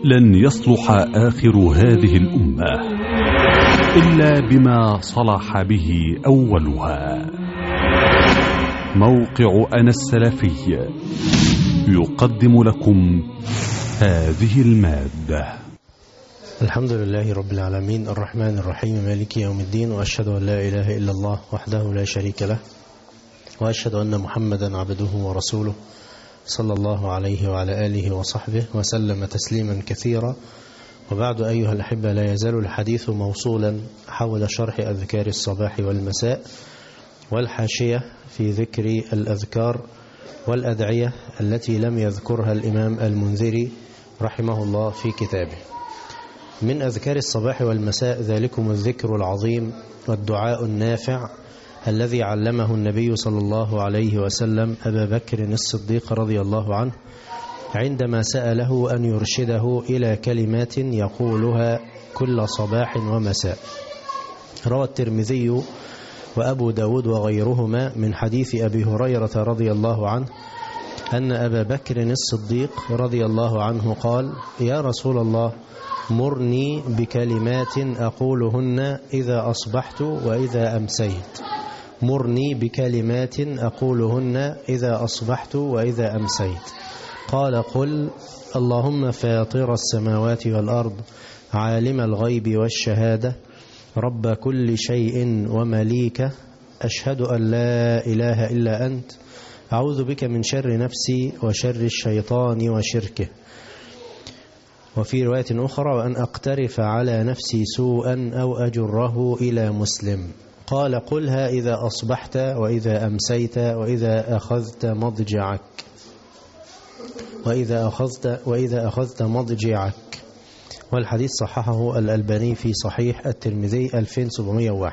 لن يصلح آخر هذه الأمة إلا بما صلح به أولها. موقع أنا السلفي يقدم لكم هذه المادة. الحمد لله رب العالمين الرحمن الرحيم مالك يوم الدين، وأشهد أن لا إله إلا الله وحده لا شريك له، وأشهد أن محمدا عبده ورسوله صلى الله عليه وعلى آله وصحبه وسلم تسليما كثيرا. وبعد أيها الأحبة، لا يزال الحديث موصولا حول شرح أذكار الصباح والمساء والحاشية في ذكر الأذكار والأدعية التي لم يذكرها الإمام المنذري رحمه الله في كتابه. من أذكار الصباح والمساء ذلكم الذكر العظيم والدعاء النافع الذي علمه النبي صلى الله عليه وسلم أبا بكر الصديق رضي الله عنه عندما سأله أن يرشده إلى كلمات يقولها كل صباح ومساء. روى الترمذي وأبو داود وغيرهما من حديث أبي هريرة رضي الله عنه أن أبا بكر الصديق رضي الله عنه قال: يا رسول الله، مرني بكلمات أقولهن إذا أصبحت وإذا أمسيت. مرني بكلمات أقولهن إذا أصبحت وإذا أمسيت. قال: قل اللهم فاطر السماوات والأرض عالم الغيب والشهادة رب كل شيء ومليكه أشهد أن لا إله إلا أنت أعوذ بك من شر نفسي وشر الشيطان وشركه. وفي رواية أخرى: وأن أقترف على نفسي سوءا أو أجره إلى مسلم. قال: قلها إذا أصبحت وإذا أمسيت وإذا أخذت مضجعك وإذا أخذت مضجعك. والحديث صححه الألباني في صحيح الترمذي 2701.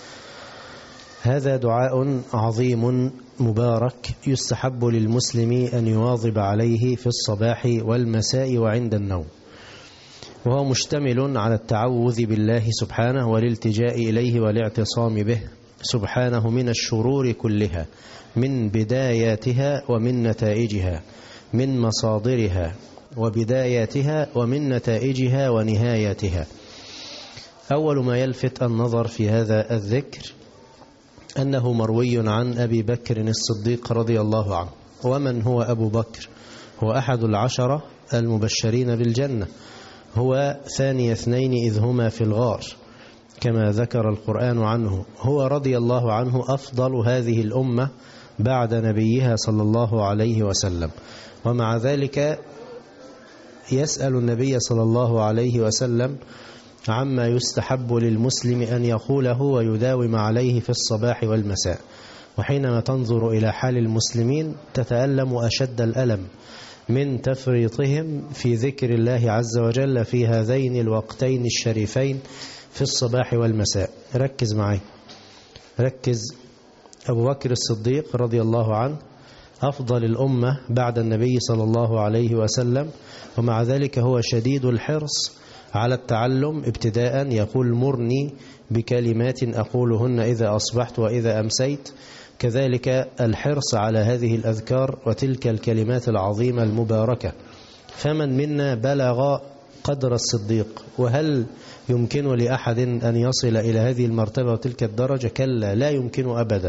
هذا دعاء عظيم مبارك يستحب للمسلم أن يواظب عليه في الصباح والمساء وعند النوم، وهو مشتمل على التعوذ بالله سبحانه والالتجاء إليه والاعتصام به سبحانه من الشرور كلها، من بداياتها ومن نتائجها، من مصادرها وبداياتها ومن نتائجها ونهاياتها. أول ما يلفت النظر في هذا الذكر أنه مروي عن أبي بكر الصديق رضي الله عنه. ومن هو أبو بكر؟ هو أحد العشرة المبشرين بالجنة، هو ثاني اثنين إذ هما في الغار كما ذكر القرآن عنه. هو رضي الله عنه أفضل هذه الأمة بعد نبيها صلى الله عليه وسلم، ومع ذلك يسأل النبي صلى الله عليه وسلم عما يستحب للمسلم أن يقوله ويداوم عليه في الصباح والمساء. وحينما تنظر إلى حال المسلمين تتألم أشد الألم من تفريطهم في ذكر الله عز وجل في هذين الوقتين الشريفين في الصباح والمساء. ركز معي، ركز. أبو بكر الصديق رضي الله عنه أفضل الأمة بعد النبي صلى الله عليه وسلم، ومع ذلك هو شديد الحرص على التعلم ابتداء. يقول: مرني بكلمات أقولهن إذا أصبحت وإذا أمسيت. كذلك الحرص على هذه الأذكار وتلك الكلمات العظيمة المباركة. فمن منا بلغ قدر الصديق؟ وهل يمكن لأحد أن يصل إلى هذه المرتبة وتلك الدرجة؟ كلا، لا يمكن أبدا.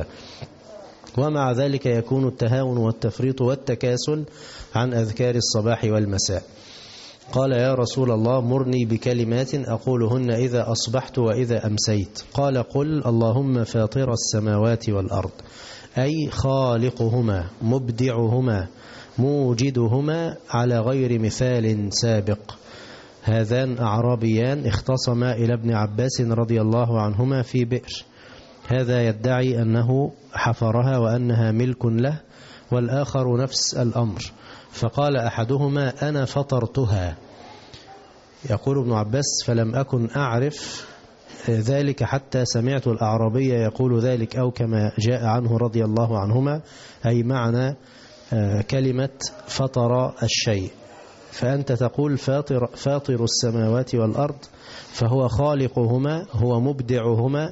ومع ذلك يكون التهاون والتفريط والتكاسل عن أذكار الصباح والمساء. قال: يا رسول الله، مرني بكلمات أقولهن إذا أصبحت وإذا أمسيت. قال: قل اللهم فاطر السماوات والأرض، أي خالقهما مبدعهما موجدهما على غير مثال سابق. هذان أعرابيان اختصما إلى ابن عباس رضي الله عنهما في بئر، هذا يدعي أنه حفرها وأنها ملك له، والآخر نفس الأمر. فقال أحدهما: أنا فطرتها. يقول ابن عباس: فلم أكن أعرف ذلك حتى سمعت الأعرابي يقول ذلك، أو كما جاء عنه رضي الله عنهما، أي معنى كلمة فطر الشيء. فأنت تقول فاطر السماوات والأرض، فهو خالقهما، هو مبدعهما،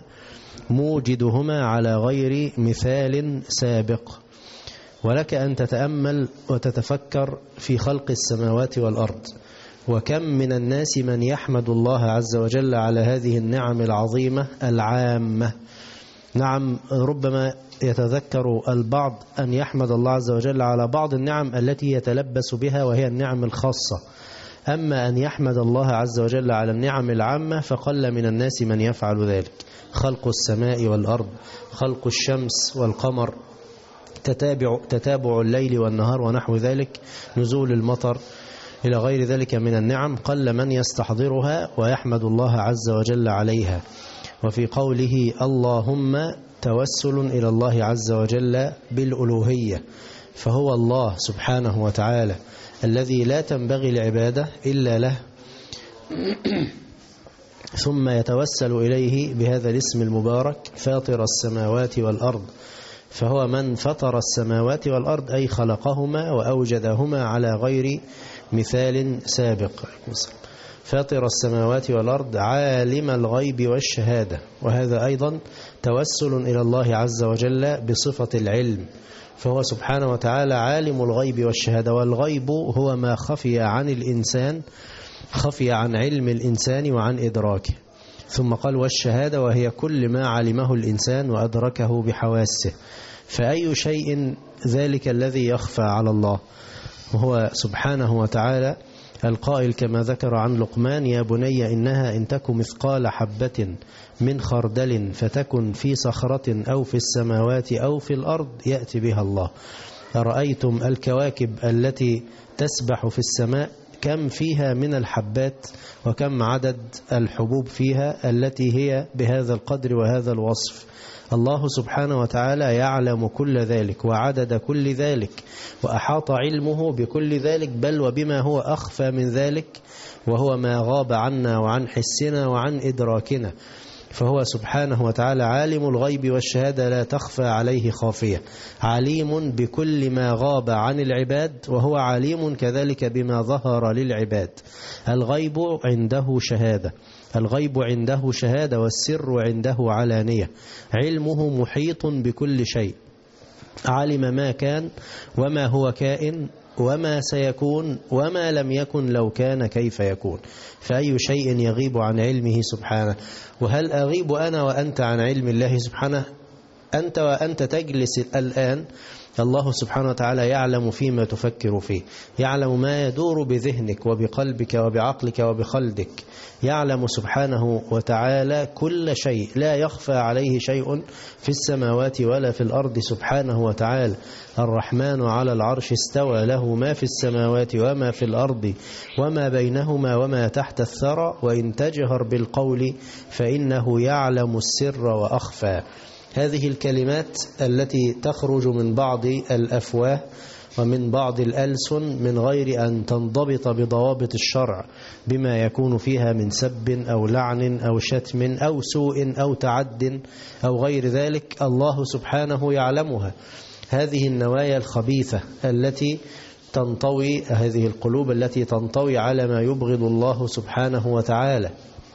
موجدهما على غير مثال سابق. ولك أن تتأمل وتتفكر في خلق السماوات والأرض، وكم من الناس من يحمد الله عز وجل على هذه النعم العظيمة العامة. نعم، ربما يتذكر البعض أن يحمد الله عز وجل على بعض النعم التي يتلبس بها وهي النعم الخاصة، أما أن يحمد الله عز وجل على النعم العامة فقل من الناس من يفعل ذلك. خلق السماء والأرض، خلق الشمس والقمر، تتابع الليل والنهار ونحو ذلك، نزول المطر إلى غير ذلك من النعم، قل من يستحضرها ويحمد الله عز وجل عليها. وفي قوله اللهم توسل إلى الله عز وجل بالألوهية، فهو الله سبحانه وتعالى الذي لا تنبغي العبادة إلا له، ثم يتوسل إليه بهذا الاسم المبارك فاطر السماوات والأرض، فهو من فطر السماوات والأرض أي خلقهما وأوجدهما على غير مثال سابق. فاطر السماوات والأرض عالم الغيب والشهادة، وهذا أيضا توسل إلى الله عز وجل بصفة العلم، فهو سبحانه وتعالى عالم الغيب والشهادة، والغيب هو ما خفي عن الإنسان، خفي عن علم الإنسان وعن إدراكه. ثم قال والشهادة، وهي كل ما علمه الإنسان وأدركه بحواسه. فأي شيء ذلك الذي يخفى على الله؟ وهو سبحانه وتعالى القائل كما ذكر عن لقمان يا بني إنها إن تك مثقال حبة من خردل فتكن في صخرة أو في السماوات أو في الأرض يأتي بها الله. أرأيتم الكواكب التي تسبح في السماء كم فيها من الحبات وكم عدد الحبوب فيها التي هي بهذا القدر وهذا الوصف. الله سبحانه وتعالى يعلم كل ذلك وعدد كل ذلك، وأحاط علمه بكل ذلك، بل وبما هو أخفى من ذلك، وهو ما غاب عنا وعن حسنا وعن إدراكنا. فهو سبحانه وتعالى عالم الغيب والشهادة لا تخفى عليه خافية، عليم بكل ما غاب عن العباد، وهو عليم كذلك بما ظهر للعباد. الغيب عنده شهادة، الغيب عنده شهادة، والسر عنده علانية. علمه محيط بكل شيء، علم ما كان وما هو كائن وما سيكون وما لم يكن لو كان كيف يكون. فأي شيء يغيب عن علمه سبحانه؟ وهل أغيب أنا وأنت عن علم الله سبحانه؟ أنت وأنت تجلس الآن الله سبحانه وتعالى يعلم فيما تفكر فيه، يعلم ما يدور بذهنك وبقلبك وبعقلك وبخلدك، يعلم سبحانه وتعالى كل شيء، لا يخفى عليه شيء في السماوات ولا في الأرض سبحانه وتعالى. الرحمن على العرش استوى، له ما في السماوات وما في الأرض وما بينهما وما تحت الثرى، وإن تجهر بالقول فإنه يعلم السر وأخفى. هذه الكلمات التي تخرج من بعض الأفواه ومن بعض الألسن من غير أن تنضبط بضوابط الشرع، بما يكون فيها من سب أو لعن أو شتم أو سوء أو تعد أو غير ذلك، الله سبحانه يعلمها. هذه النوايا الخبيثة التي تنطوي، هذه القلوب التي تنطوي على ما يبغض الله سبحانه وتعالى،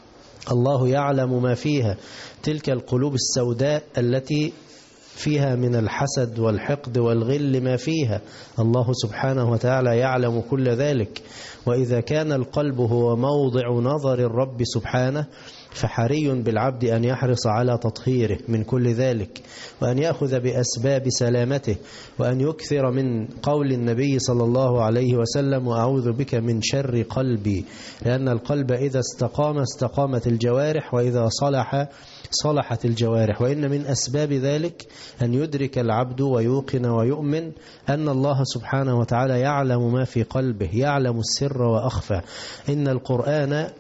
الله يعلم ما فيها. تلك القلوب السوداء التي فيها من الحسد والحقد والغل ما فيها، الله سبحانه وتعالى يعلم كل ذلك. وإذا كان القلب هو موضع نظر الرب سبحانه، فحري بالعبد أن يحرص على تطهيره من كل ذلك، وأن يأخذ بأسباب سلامته، وأن يكثر من قول النبي صلى الله عليه وسلم وأعوذ بك من شر قلبي، لأن القلب إذا استقام استقامت الجوارح، وإذا صلح صلحت الجوارح. وإن من أسباب ذلك أن يدرك العبد ويوقن ويؤمن أن الله سبحانه وتعالى يعلم ما في قلبه، يعلم السر وأخفى. إن القرآن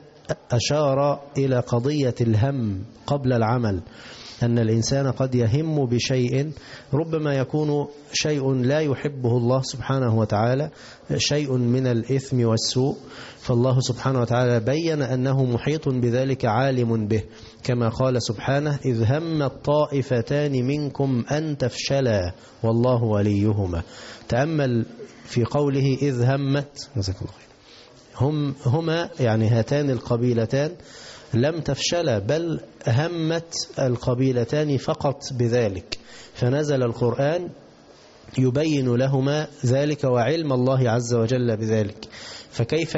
أشار إلى قضية الهم قبل العمل، أن الإنسان قد يهم بشيء ربما يكون شيء لا يحبه الله سبحانه وتعالى، شيء من الإثم والسوء، فالله سبحانه وتعالى بين أنه محيط بذلك عالم به، كما قال سبحانه إذ هم الطائفتان منكم أن تفشلا والله وليهما. تأمل في قوله إذ همت، هما يعني هاتان القبيلتان لم تفشل، بل همت القبيلتان فقط بذلك، فنزل القرآن يبين لهما ذلك وعلم الله عز وجل بذلك. فكيف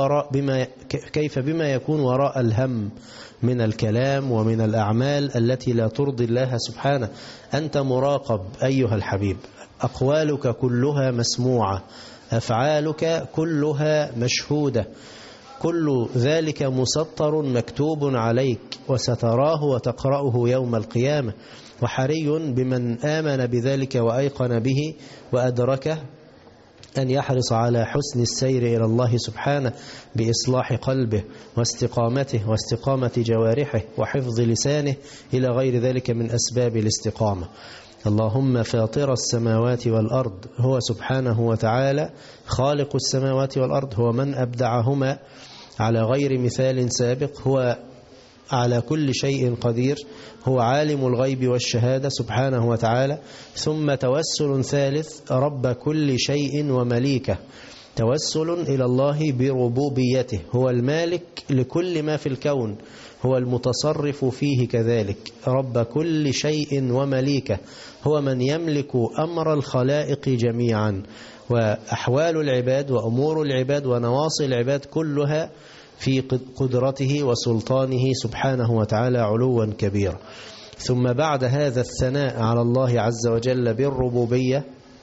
بما يكون وراء الهم من الكلام ومن الأعمال التي لا ترضي الله سبحانه. أنت مراقب أيها الحبيب، أقوالك كلها مسموعة، أفعالك كلها مشهودة، كل ذلك مسطر مكتوب عليك، وستراه وتقرأه يوم القيامة. وحري بمن آمن بذلك وأيقن به وأدركه أن يحرص على حسن السير إلى الله سبحانه بإصلاح قلبه واستقامته واستقامة جوارحه وحفظ لسانه إلى غير ذلك من أسباب الاستقامة. اللهم فاطر السماوات والأرض، هو سبحانه وتعالى خالق السماوات والأرض، هو من أبدعهما على غير مثال سابق، هو على كل شيء قدير، هو عالم الغيب والشهادة سبحانه وتعالى. ثم توسل ثالث، رب كل شيء ومليكه، توسل إلى الله بربوبيته، هو المالك لكل ما في الكون، هو المتصرف فيه كذلك، رب كل شيء ومليكه، هو من يملك أمر الخلائق جميعا، وأحوال العباد وأمور العباد ونواصي العباد كلها في قدرته وسلطانه سبحانه وتعالى علوا كبيرا. ثم بعد هذا الثناء على الله عز وجل بالربوبية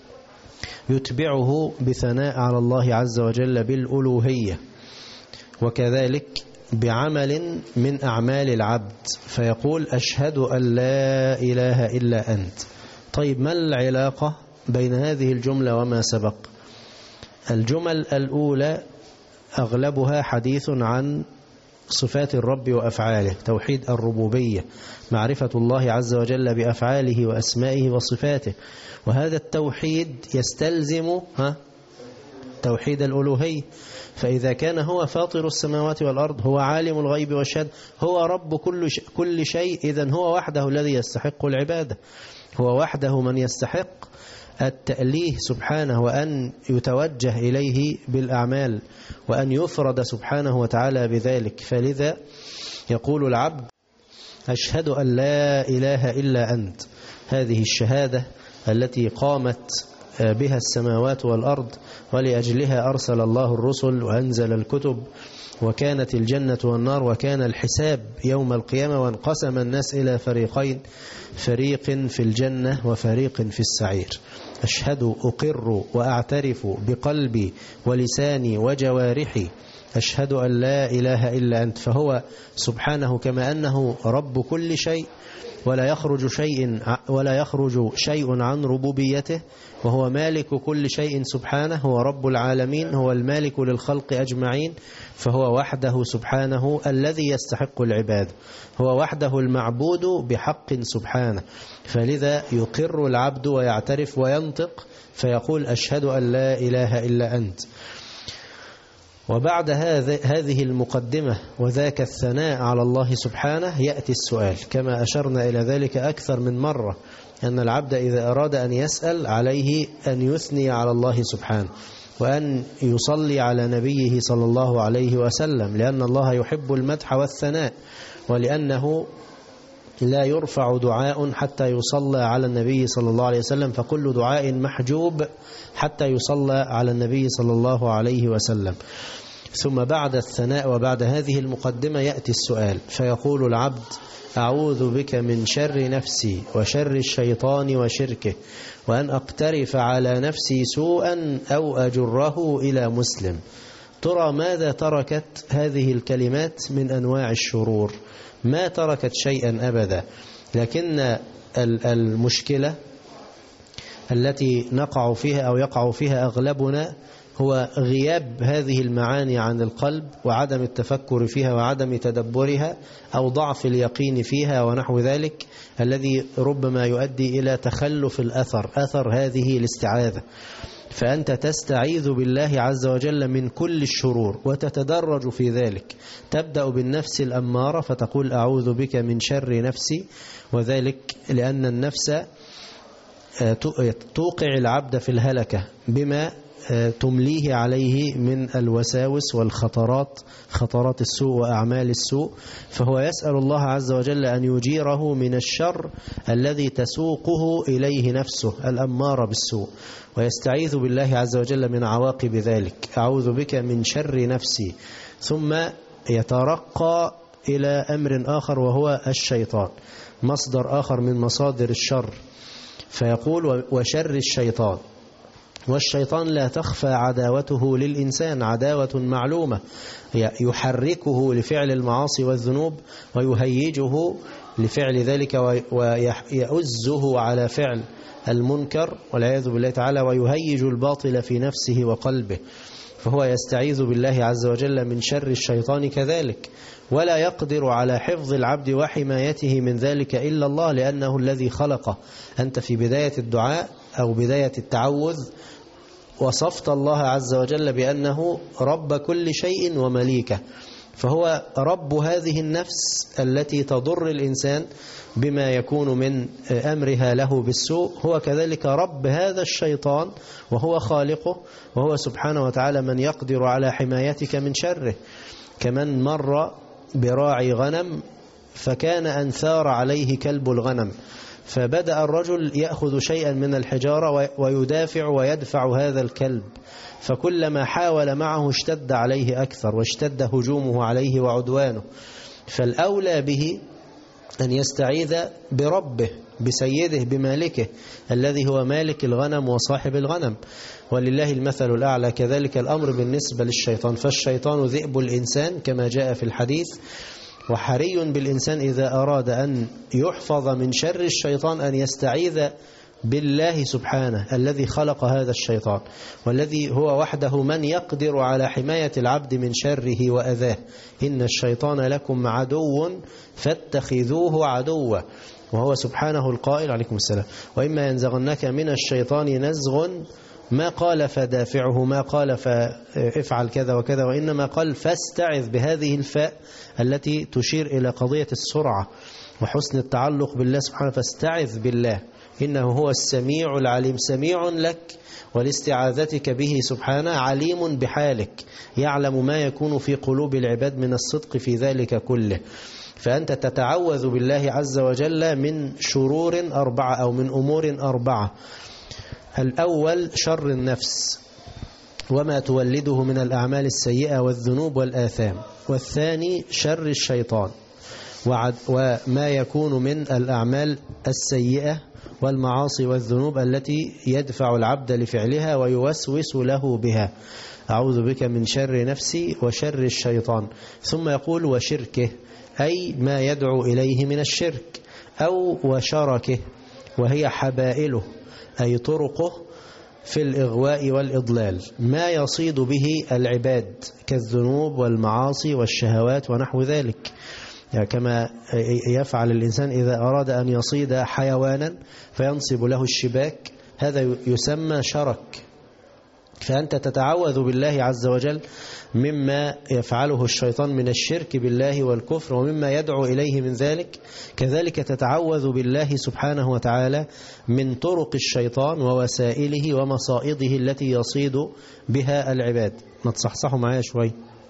يتبعه بثناء على الله عز وجل بالألوهية، وكذلك بعمل من أعمال العبد، فيقول أشهد أن لا إله إلا أنت. طيب ما العلاقة بين هذه الجملة وما سبق؟ الجمل الأولى أغلبها حديث عن صفات الرب وأفعاله، توحيد الربوبية، معرفة الله عز وجل بأفعاله وأسمائه وصفاته، وهذا التوحيد يستلزم توحيد الألوهية. فإذا كان هو فاطر السماوات والأرض، هو عالم الغيب والشهادة، هو رب كل شيء، إذن هو وحده الذي يستحق العبادة، هو وحده من يستحق التأليه سبحانه، وأن يتوجه إليه بالأعمال، وأن يفرد سبحانه وتعالى بذلك. فلذا يقول العبد أشهد أن لا إله إلا أنت. هذه الشهادة التي قامت بها السماوات والأرض، ولأجلها أرسل الله الرسل وأنزل الكتب، وكانت الجنة والنار، وكان الحساب يوم القيامة، وانقسم الناس إلى فريقين، فريق في الجنة وفريق في السعير. أشهد أقر وأعترف بقلبي ولساني وجوارحي أشهد أن لا إله إلا أنت. فهو سبحانه كما أنه رب كل شيء ولا يخرج شيء عن ربوبيته، وهو مالك كل شيء سبحانه، هو رب العالمين، هو المالك للخلق أجمعين، فهو وحده سبحانه الذي يستحق العباد، هو وحده المعبود بحق سبحانه. فلذا يقر العبد ويعترف وينطق فيقول أشهد أن لا إله إلا أنت. وبعد هذه المقدمة وذاك الثناء على الله سبحانه يأتي السؤال، كما أشرنا إلى ذلك أكثر من مرة، أن العبد إذا أراد أن يسأل عليه أن يثني على الله سبحانه، وأن يصلي على نبيه صلى الله عليه وسلم، لأن الله يحب المدح والثناء، ولأنه لا يرفع دعاء حتى يصلى على النبي صلى الله عليه وسلم، فكل دعاء محجوب حتى يصلى على النبي صلى الله عليه وسلم. ثم بعد الثناء وبعد هذه المقدمة يأتي السؤال، فيقول العبد أعوذ بك من شر نفسي وشر الشيطان وشركه، وأن أقترف على نفسي سوءا أو أجره إلى مسلم. ترى ماذا تركت هذه الكلمات من أنواع الشرور؟ ما تركت شيئا أبدا، لكن المشكلة التي نقع فيها أو يقع فيها أغلبنا هو غياب هذه المعاني عن القلب، وعدم التفكر فيها وعدم تدبرها، أو ضعف اليقين فيها ونحو ذلك، الذي ربما يؤدي إلى تخلف أثر هذه الاستعاذة. فأنت تستعيذ بالله عز وجل من كل الشرور وتتدرج في ذلك، تبدأ بالنفس الأمارة فتقول أعوذ بك من شر نفسي، وذلك لأن النفس توقع العبد في الهلكة بما تمليه عليه من الوساوس والخطرات، خطرات السوء وأعمال السوء، فهو يسأل الله عز وجل أن يجيره من الشر الذي تسوقه إليه نفسه الأمارة بالسوء، ويستعيذ بالله عز وجل من عواقب ذلك. أعوذ بك من شر نفسي. ثم يترقى إلى أمر آخر وهو الشيطان، مصدر آخر من مصادر الشر، فيقول وشر الشيطان. والشيطان لا تخفى عداوته للإنسان، عداوة معلومة، يحركه لفعل المعاصي والذنوب ويهيجه لفعل ذلك ويؤزه على فعل المنكر والعياذ بالله تعالى، ويهيج الباطل في نفسه وقلبه، فهو يستعيذ بالله عز وجل من شر الشيطان كذلك. ولا يقدر على حفظ العبد وحمايته من ذلك إلا الله، لأنه الذي خلقه. أنت في بداية الدعاء أو بداية التعوذ وصفت الله عز وجل بأنه رب كل شيء ومليكه، فهو رب هذه النفس التي تضر الإنسان بما يكون من أمرها له بالسوء، هو كذلك رب هذا الشيطان وهو خالقه، وهو سبحانه وتعالى من يقدر على حمايتك من شره. كمن مر براعي غنم فكان أنثار عليه كلب الغنم، فبدأ الرجل يأخذ شيئا من الحجارة ويدافع ويدفع هذا الكلب، فكلما حاول معه اشتد عليه أكثر واشتد هجومه عليه وعدوانه. فالأولى به أن يستعيذ بربه، بسيده، بمالكه الذي هو مالك الغنم وصاحب الغنم، ولله المثل الأعلى. كذلك الأمر بالنسبة للشيطان، فالشيطان ذئب الإنسان كما جاء في الحديث، وحري بالإنسان إذا أراد أن يحفظ من شر الشيطان أن يستعيذ بالله سبحانه الذي خلق هذا الشيطان، والذي هو وحده من يقدر على حماية العبد من شره وأذاه. إن الشيطان لكم عدو فاتخذوه عدوا، وهو سبحانه القائل عليكم السلام وإما ينزغنك من الشيطان نزغ، ما قال فدافعه، ما قال فافعل كذا وكذا، وإنما قال فاستعذ بهذه الفاء التي تشير إلى قضية السرعة وحسن التعلق بالله سبحانه. فاستعذ بالله إنه هو السميع العليم، سميع لك ولاستعاذتك به سبحانه، عليم بحالك، يعلم ما يكون في قلوب العباد من الصدق في ذلك كله. فأنت تتعوذ بالله عز وجل من شرور أربعة أو من أمور أربعة. الأول شر النفس وما تولده من الأعمال السيئة والذنوب والآثام، والثاني شر الشيطان وما يكون من الأعمال السيئة والمعاصي والذنوب التي يدفع العبد لفعلها ويوسوس له بها. أعوذ بك من شر نفسي وشر الشيطان. ثم يقول وشركه، أي ما يدعو إليه من الشرك، أو وشركه وهي حبائله أي طرقه في الإغواء والإضلال، ما يصيد به العباد كالذنوب والمعاصي والشهوات ونحو ذلك، يعني كما يفعل الإنسان إذا أراد أن يصيد حيوانا فينصب له الشباك، هذا يسمى شرك. فأنت تتعوذ بالله عز وجل مما يفعله الشيطان من الشرك بالله والكفر ومما يدعو إليه من ذلك. كذلك تتعوذ بالله سبحانه وتعالى من طرق الشيطان ووسائله ومصائده التي يصيد بها العباد. ما تصحصحوا معايا شوي،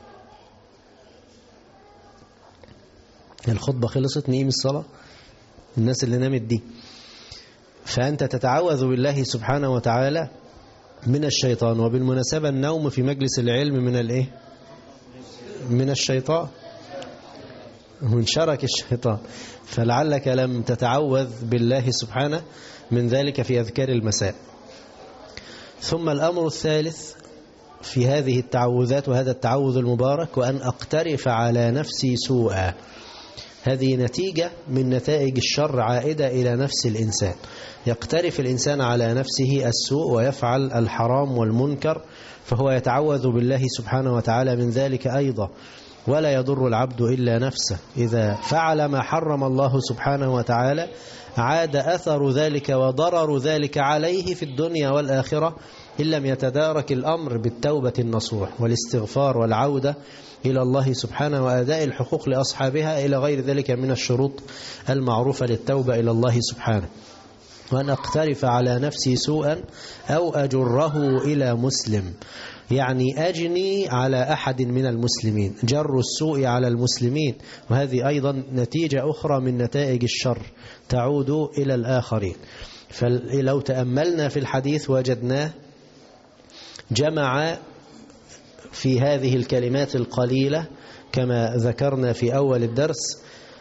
الخطبة خلصت، نقيم الصلاة الناس اللي نامت دي. فأنت تتعوذ بالله سبحانه وتعالى من الشيطان. وبالمناسبة النوم في مجلس العلم من الايه؟ من الشيطان، من شرك الشيطان، فلعلك لم تتعوذ بالله سبحانه من ذلك في أذكار المساء. ثم الأمر الثالث في هذه التعوذات وهذا التعوذ المبارك، وأن أقترف على نفسي سوءا. هذه نتيجة من نتائج الشر عائدة إلى نفس الإنسان، يقترف الإنسان على نفسه السوء ويفعل الحرام والمنكر، فهو يتعوذ بالله سبحانه وتعالى من ذلك أيضا. ولا يضر العبد إلا نفسه، إذا فعل ما حرم الله سبحانه وتعالى عاد أثر ذلك وضرر ذلك عليه في الدنيا والآخرة، إن لم يتدارك الأمر بالتوبة النصوح والاستغفار والعودة إلى الله سبحانه وأداء الحقوق لأصحابها إلى غير ذلك من الشروط المعروفة للتوبة إلى الله سبحانه. وأن أقترف على نفسي سوءا أو أجره إلى مسلم، يعني أجني على أحد من المسلمين، جر السوء على المسلمين، وهذه أيضا نتيجة أخرى من نتائج الشر تعود إلى الآخرين. فلو تأملنا في الحديث وجدناه جمع في هذه الكلمات القليلة كما ذكرنا في أول الدرس،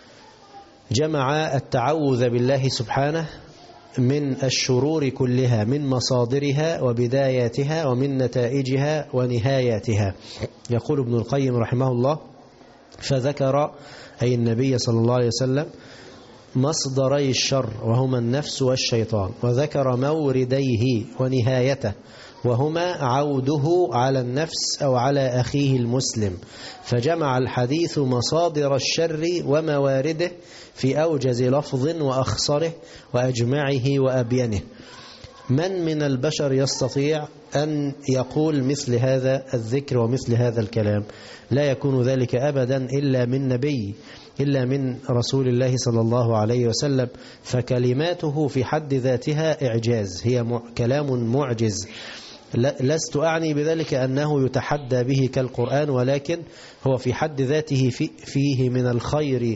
جمع التعوذ بالله سبحانه من الشرور كلها، من مصادرها وبداياتها ومن نتائجها ونهاياتها. يقول ابن القيم رحمه الله: فذكر أي النبي صلى الله عليه وسلم مصدري الشر وهما النفس والشيطان، وذكر مورديه ونهايته وهما عوده على النفس أو على أخيه المسلم، فجمع الحديث مصادر الشر وموارده في أوجز لفظ وأخصره وأجمعه وأبينه. من البشر يستطيع أن يقول مثل هذا الذكر ومثل هذا الكلام؟ لا يكون ذلك أبدا إلا من نبي، إلا من رسول الله صلى الله عليه وسلم، فكلماته في حد ذاتها إعجاز، هي كلام معجز. لست أعني بذلك أنه يتحدى به كالقرآن، ولكن هو في حد ذاته فيه من الخير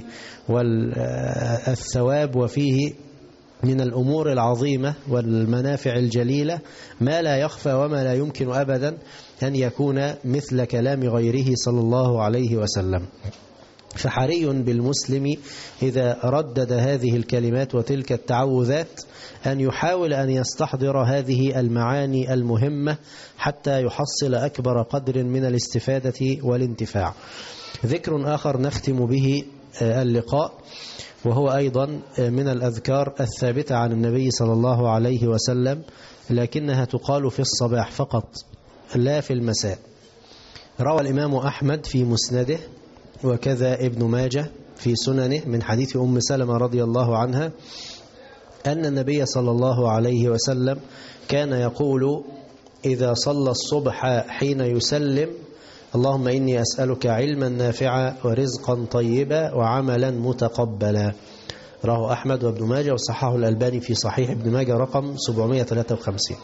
والثواب، وفيه من الأمور العظيمة والمنافع الجليلة ما لا يخفى وما لا يمكن أبدا أن يكون مثل كلام غيره صلى الله عليه وسلم. فحري بالمسلم إذا ردد هذه الكلمات وتلك التعوذات أن يحاول أن يستحضر هذه المعاني المهمة حتى يحصل أكبر قدر من الاستفادة والانتفاع. ذكر آخر نختم به اللقاء، وهو أيضا من الأذكار الثابتة عن النبي صلى الله عليه وسلم، لكنها تقال في الصباح فقط لا في المساء. روى الإمام أحمد في مسنده وكذا ابن ماجه في سننه من حديث أم سلمة رضي الله عنها أن النبي صلى الله عليه وسلم كان يقول إذا صلى الصبح حين يسلم: اللهم إني أسألك علما نافعا ورزقا طيبا وعملا متقبلا. رواه أحمد وابن ماجه وصححه الألباني في صحيح ابن ماجه رقم 753.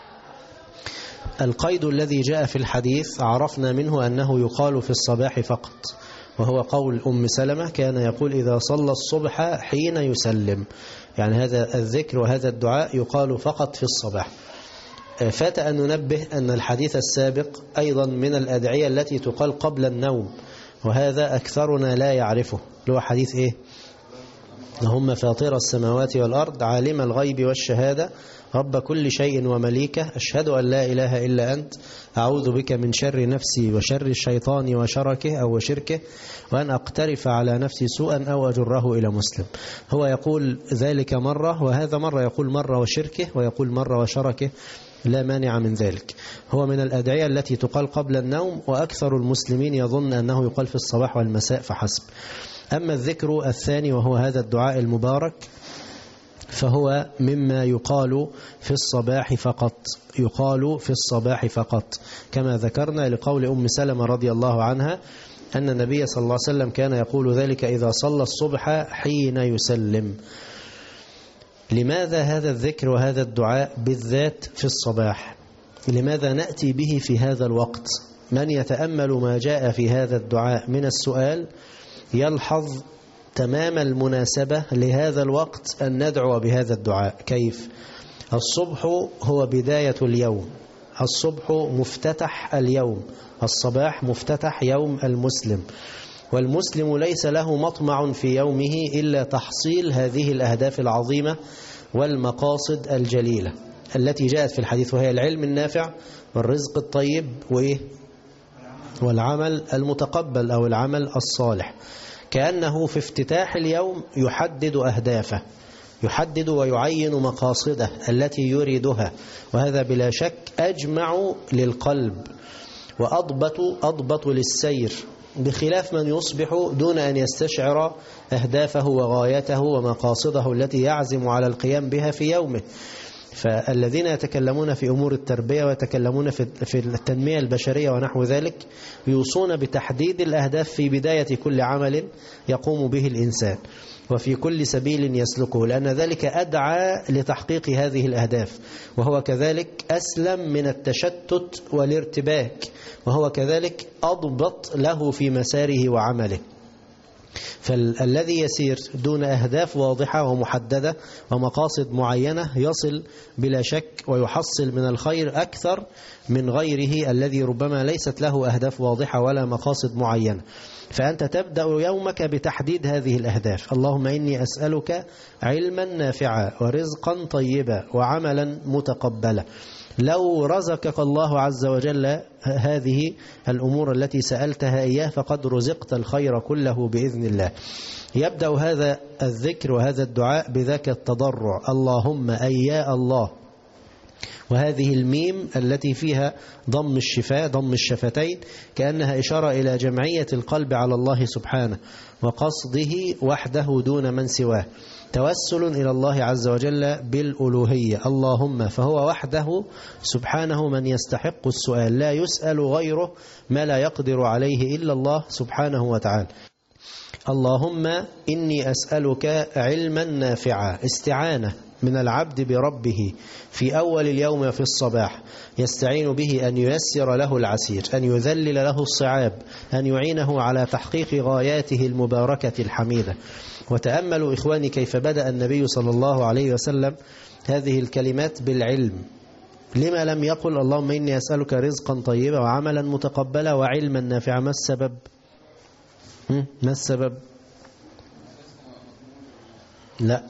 القيد الذي جاء في الحديث عرفنا منه أنه يقال في الصباح فقط، وهو قول أم سلمة كان يقول إذا صلى الصبح حين يسلم، يعني هذا الذكر وهذا الدعاء يقال فقط في الصباح. فات أن ننبه أن الحديث السابق أيضا من الأدعية التي تقال قبل النوم، وهذا أكثرنا لا يعرفه، هو حديث إيه؟ اللهم فاطر السماوات والأرض عالم الغيب والشهادة رب كل شيء ومليكه أشهد أن لا إله إلا أنت أعوذ بك من شر نفسي وشر الشيطان وشركه أو وشركه وأن أقترف على نفسي سوءا أو أجره إلى مسلم. هو يقول ذلك مرة، وهذا مرة يقول مرة وشركه ويقول مرة وشركه، لا مانع من ذلك. هو من الأدعية التي تقال قبل النوم، وأكثر المسلمين يظن أنه يقال في الصباح والمساء فحسب. أما الذكر الثاني وهو هذا الدعاء المبارك فهو مما يقال في الصباح فقط، يقال في الصباح فقط، كما ذكرنا لقول أم سلمة رضي الله عنها أن النبي صلى الله عليه وسلم كان يقول ذلك إذا صلى الصبح حين يسلم. لماذا هذا الذكر وهذا الدعاء بالذات في الصباح؟ لماذا نأتي به في هذا الوقت؟ من يتأمل ما جاء في هذا الدعاء من السؤال يلحظ تمام المناسبة لهذا الوقت أن ندعو بهذا الدعاء. كيف؟ الصبح هو بداية اليوم، الصبح مفتتح اليوم، الصباح مفتتح يوم المسلم، والمسلم ليس له مطمع في يومه إلا تحصيل هذه الأهداف العظيمة والمقاصد الجليلة التي جاءت في الحديث، وهي العلم النافع والرزق الطيب والعمل المتقبل أو العمل الصالح. كأنه في افتتاح اليوم يحدد أهدافه، يحدد ويعين مقاصده التي يريدها، وهذا بلا شك أجمع للقلب وأضبط للسير، بخلاف من يصبح دون أن يستشعر أهدافه وغايته ومقاصده التي يعزم على القيام بها في يومه. فالذين يتكلمون في أمور التربية ويتكلمون في التنمية البشرية ونحو ذلك يوصون بتحديد الأهداف في بداية كل عمل يقوم به الإنسان وفي كل سبيل يسلكه، لأن ذلك أدعى لتحقيق هذه الأهداف، وهو كذلك أسلم من التشتت والارتباك، وهو كذلك أضبط له في مساره وعمله. فالذي يسير دون أهداف واضحة ومحددة ومقاصد معينة يصل بلا شك ويحصل من الخير أكثر من غيره الذي ربما ليست له أهداف واضحة ولا مقاصد معينة. فأنت تبدأ يومك بتحديد هذه الأهداف. اللهم إني أسألك علما نافعا ورزقا طيبا وعملا متقبلا. لو رزقك الله عز وجل هذه الأمور التي سألتها إياه فقد رزقت الخير كله بإذن الله. يبدأ هذا الذكر وهذا الدعاء بذاك التضرع، اللهم أي يا الله، وهذه الميم التي فيها ضم الشفاه ضم الشفتين كأنها إشارة إلى جمعية القلب على الله سبحانه وقصده وحده دون من سواه، توسل إلى الله عز وجل بالألوهية. اللهم، فهو وحده سبحانه من يستحق السؤال، لا يسأل غيره ما لا يقدر عليه إلا الله سبحانه وتعالى. اللهم إني أسألك علما نافعا، استعانة من العبد بربه في أول اليوم في الصباح، يستعين به أن ييسر له العسير، أن يذلل له الصعاب، أن يعينه على تحقيق غاياته المباركة الحميدة. وتأملوا إخواني كيف بدأ النبي صلى الله عليه وسلم هذه الكلمات بالعلم. لما لم يقل اللهم إني أسألك رزقا طيبا وعملا متقبلا وعلما نافعا؟ ما السبب؟ ما السبب؟ لا،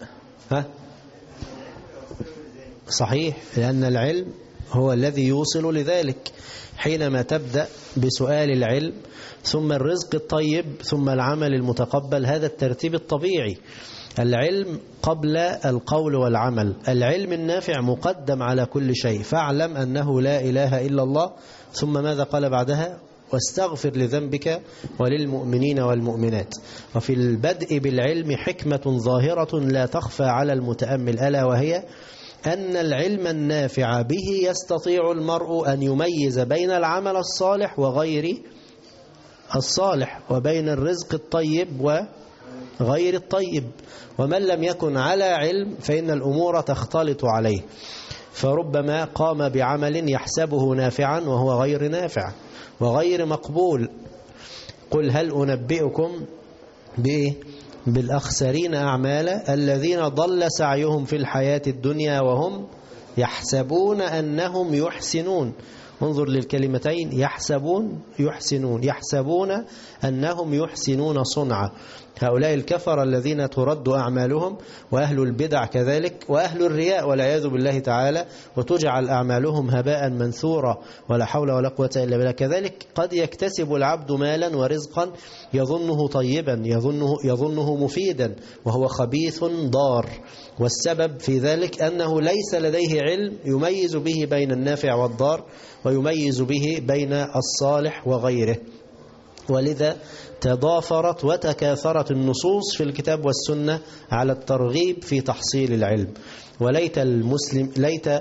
صحيح، لأن العلم هو الذي يوصل لذلك. حينما تبدأ بسؤال العلم ثم الرزق الطيب ثم العمل المتقبل، هذا الترتيب الطبيعي. العلم قبل القول والعمل، العلم النافع مقدم على كل شيء. فاعلم أنه لا إله إلا الله، ثم ماذا قال بعدها؟ واستغفر لذنبك وللمؤمنين والمؤمنات. وفي البدء بالعلم حكمة ظاهرة لا تخفى على المتأمل، ألا وهي أن العلم النافع به يستطيع المرء أن يميز بين العمل الصالح وغير الصالح، وبين الرزق الطيب وغير الطيب. ومن لم يكن على علم فإن الأمور تختلط عليه، فربما قام بعمل يحسبه نافعا وهو غير نافع وغير مقبول. قل هل أنبئكم بالأخسرين أعمالا الذين ضل سعيهم في الحياة الدنيا وهم يحسبون أنهم يحسنون. انظر للكلمتين، يحسبون يحسنون، يحسبون أنهم يحسنون صنعا. هؤلاء الكفر الذين ترد أعمالهم، وأهل البدع كذلك، وأهل الرياء والعياذ بالله تعالى، وتجعل أعمالهم هباء منثورا ولا حول ولا قوة إلا بالله. كذلك قد يكتسب العبد مالا ورزقا يظنه طيبا، يظنه مفيدا، وهو خبيث ضار. والسبب في ذلك أنه ليس لديه علم يميز به بين النافع والضار، ويميز به بين الصالح وغيره. ولذا تضافرت وتكاثرت النصوص في الكتاب والسنة على الترغيب في تحصيل العلم. وليت المسلم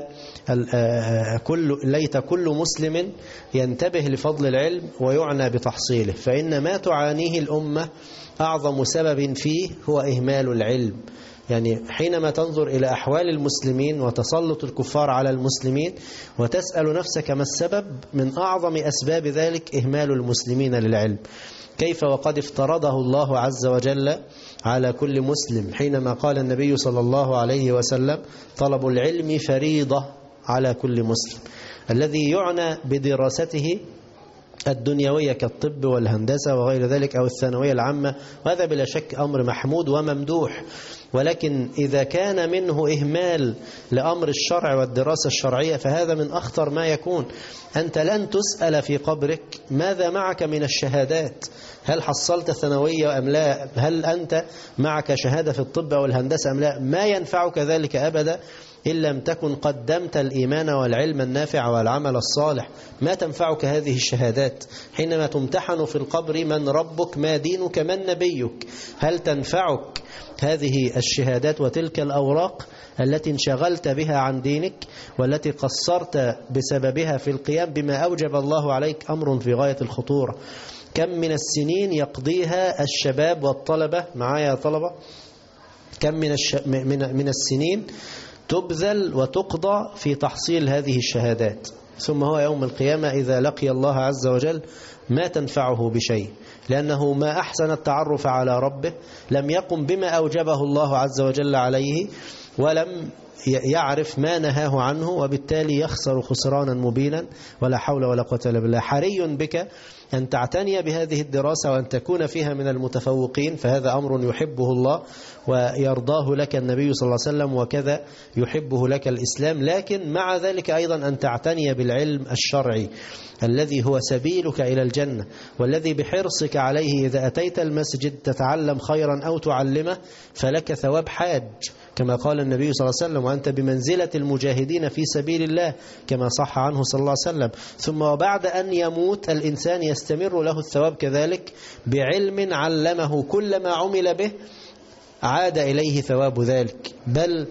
ليت كل مسلم ينتبه لفضل العلم ويعنى بتحصيله، فإن ما تعانيه الأمة أعظم سبب فيه هو إهمال العلم. يعني حينما تنظر إلى أحوال المسلمين وتسلط الكفار على المسلمين وتسأل نفسك ما السبب، من أعظم أسباب ذلك إهمال المسلمين للعلم. كيف وقد افترضه الله عز وجل على كل مسلم، حينما قال النبي صلى الله عليه وسلم طلب العلم فريضة على كل مسلم. الذي يعنى بدراسته الدنيوية كالطب والهندسة وغير ذلك، أو الثانوية العامة، وهذا بلا شك أمر محمود وممدوح. ولكن إذا كان منه إهمال لأمر الشرع والدراسة الشرعية فهذا من أخطر ما يكون. أنت لن تسأل في قبرك ماذا معك من الشهادات، هل حصلت ثانوية أم لا، هل أنت معك شهادة في الطب أو الهندسة أم لا، ما ينفعك ذلك أبدا إن لم تكن قدمت الإيمان والعلم النافع والعمل الصالح. ما تنفعك هذه الشهادات حينما تمتحن في القبر؟ من ربك؟ ما دينك؟ من نبيك؟ هل تنفعك هذه الشهادات وتلك الأوراق التي انشغلت بها عن دينك والتي قصرت بسببها في القيام بما أوجب الله عليك؟ أمر في غاية الخطورة. كم من السنين يقضيها الشباب والطلبة، معايا طلبة، كم من السنين تبذل وتقضى في تحصيل هذه الشهادات، ثم هو يوم القيامة إذا لقي الله عز وجل ما تنفعه بشيء، لأنه ما أحسن التعرف على ربه، لم يقم بما أوجبه الله عز وجل عليه، ولم يعرف ما نهاه عنه، وبالتالي يخسر خسرانا مبينا. ولا حول ولا قوة إلا بالله. حري بك أن تعتني بهذه الدراسة وأن تكون فيها من المتفوقين، فهذا أمر يحبه الله ويرضاه لك النبي صلى الله عليه وسلم، وكذا يحبه لك الإسلام. لكن مع ذلك أيضا أن تعتني بالعلم الشرعي الذي هو سبيلك إلى الجنة، والذي بحرصك عليه إذا أتيت المسجد تتعلم خيرا أو تعلمه فلك ثواب حاج، كما قال النبي صلى الله عليه وسلم: وأنت بمنزلة المجاهدين في سبيل الله، كما صح عنه صلى الله عليه وسلم. ثم وبعد أن يموت الإنسان يستمر له الثواب كذلك بعلم علمه، كلما عمل به عاد إليه ثواب ذلك، بل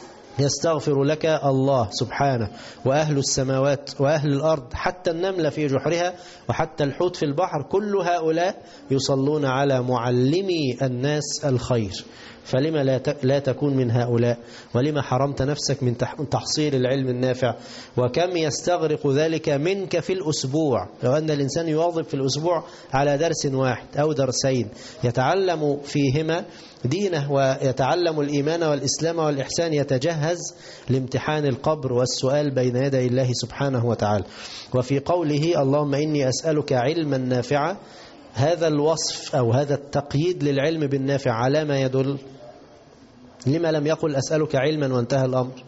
يستغفر لك الله سبحانه وأهل السماوات وأهل الأرض، حتى النملة في جحرها وحتى الحوت في البحر، كل هؤلاء يصلون على معلمي الناس الخير. فلما لا تكون من هؤلاء؟ ولما حرمت نفسك من تحصيل العلم النافع؟ وكم يستغرق ذلك منك في الأسبوع؟ لو أن الإنسان يواظب في الأسبوع على درس واحد أو درسين يتعلم فيهما دينه ويتعلم الإيمان والإسلام والإحسان، يتجهز لامتحان القبر والسؤال بين يدي الله سبحانه وتعالى. وفي قوله: اللهم إني أسألك علما نافعا، هذا الوصف أو هذا التقييد للعلم بالنافع على ما يدل؟ لما لم يقل أسألك علما وانتهى الأمر؟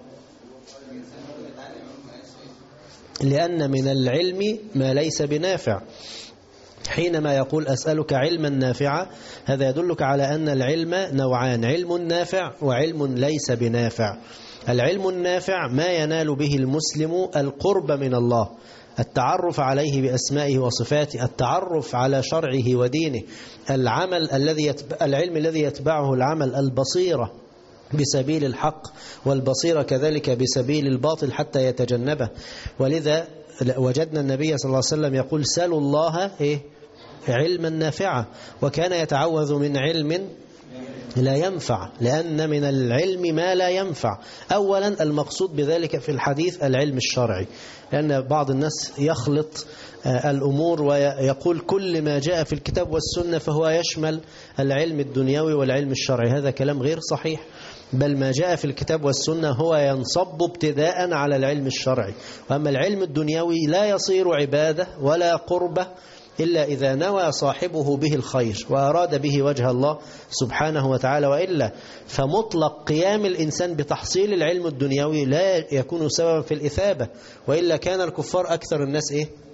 لأن من العلم ما ليس بنافع. حينما يقول أسألك علما نافعا هذا يدلك على أن العلم نوعان: علم نافع وعلم ليس بنافع. العلم النافع ما ينال به المسلم القرب من الله، التعرف عليه بأسمائه وصفاته، التعرف على شرعه ودينه، العلم الذي يتبعه العمل، البصيرة بسبيل الحق، والبصيرة كذلك بسبيل الباطل حتى يتجنبه. ولذا وجدنا النبي صلى الله عليه وسلم يقول: سلوا الله علما نافعا، وكان يتعوذ من علم لا ينفع، لأن من العلم ما لا ينفع. أولا المقصود بذلك في الحديث العلم الشرعي، لأن بعض الناس يخلط الأمور ويقول كل ما جاء في الكتاب والسنة فهو يشمل العلم الدنيوي والعلم الشرعي. هذا كلام غير صحيح، بل ما جاء في الكتاب والسنة هو ينصب ابتداء على العلم الشرعي. وأما العلم الدنيوي لا يصير عبادة ولا قربة إلا إذا نوى صاحبه به الخير وأراد به وجه الله سبحانه وتعالى، وإلا فمطلق قيام الإنسان بتحصيل العلم الدنيوي لا يكون سببا في الإثابة، وإلا كان الكفار أكثر الناس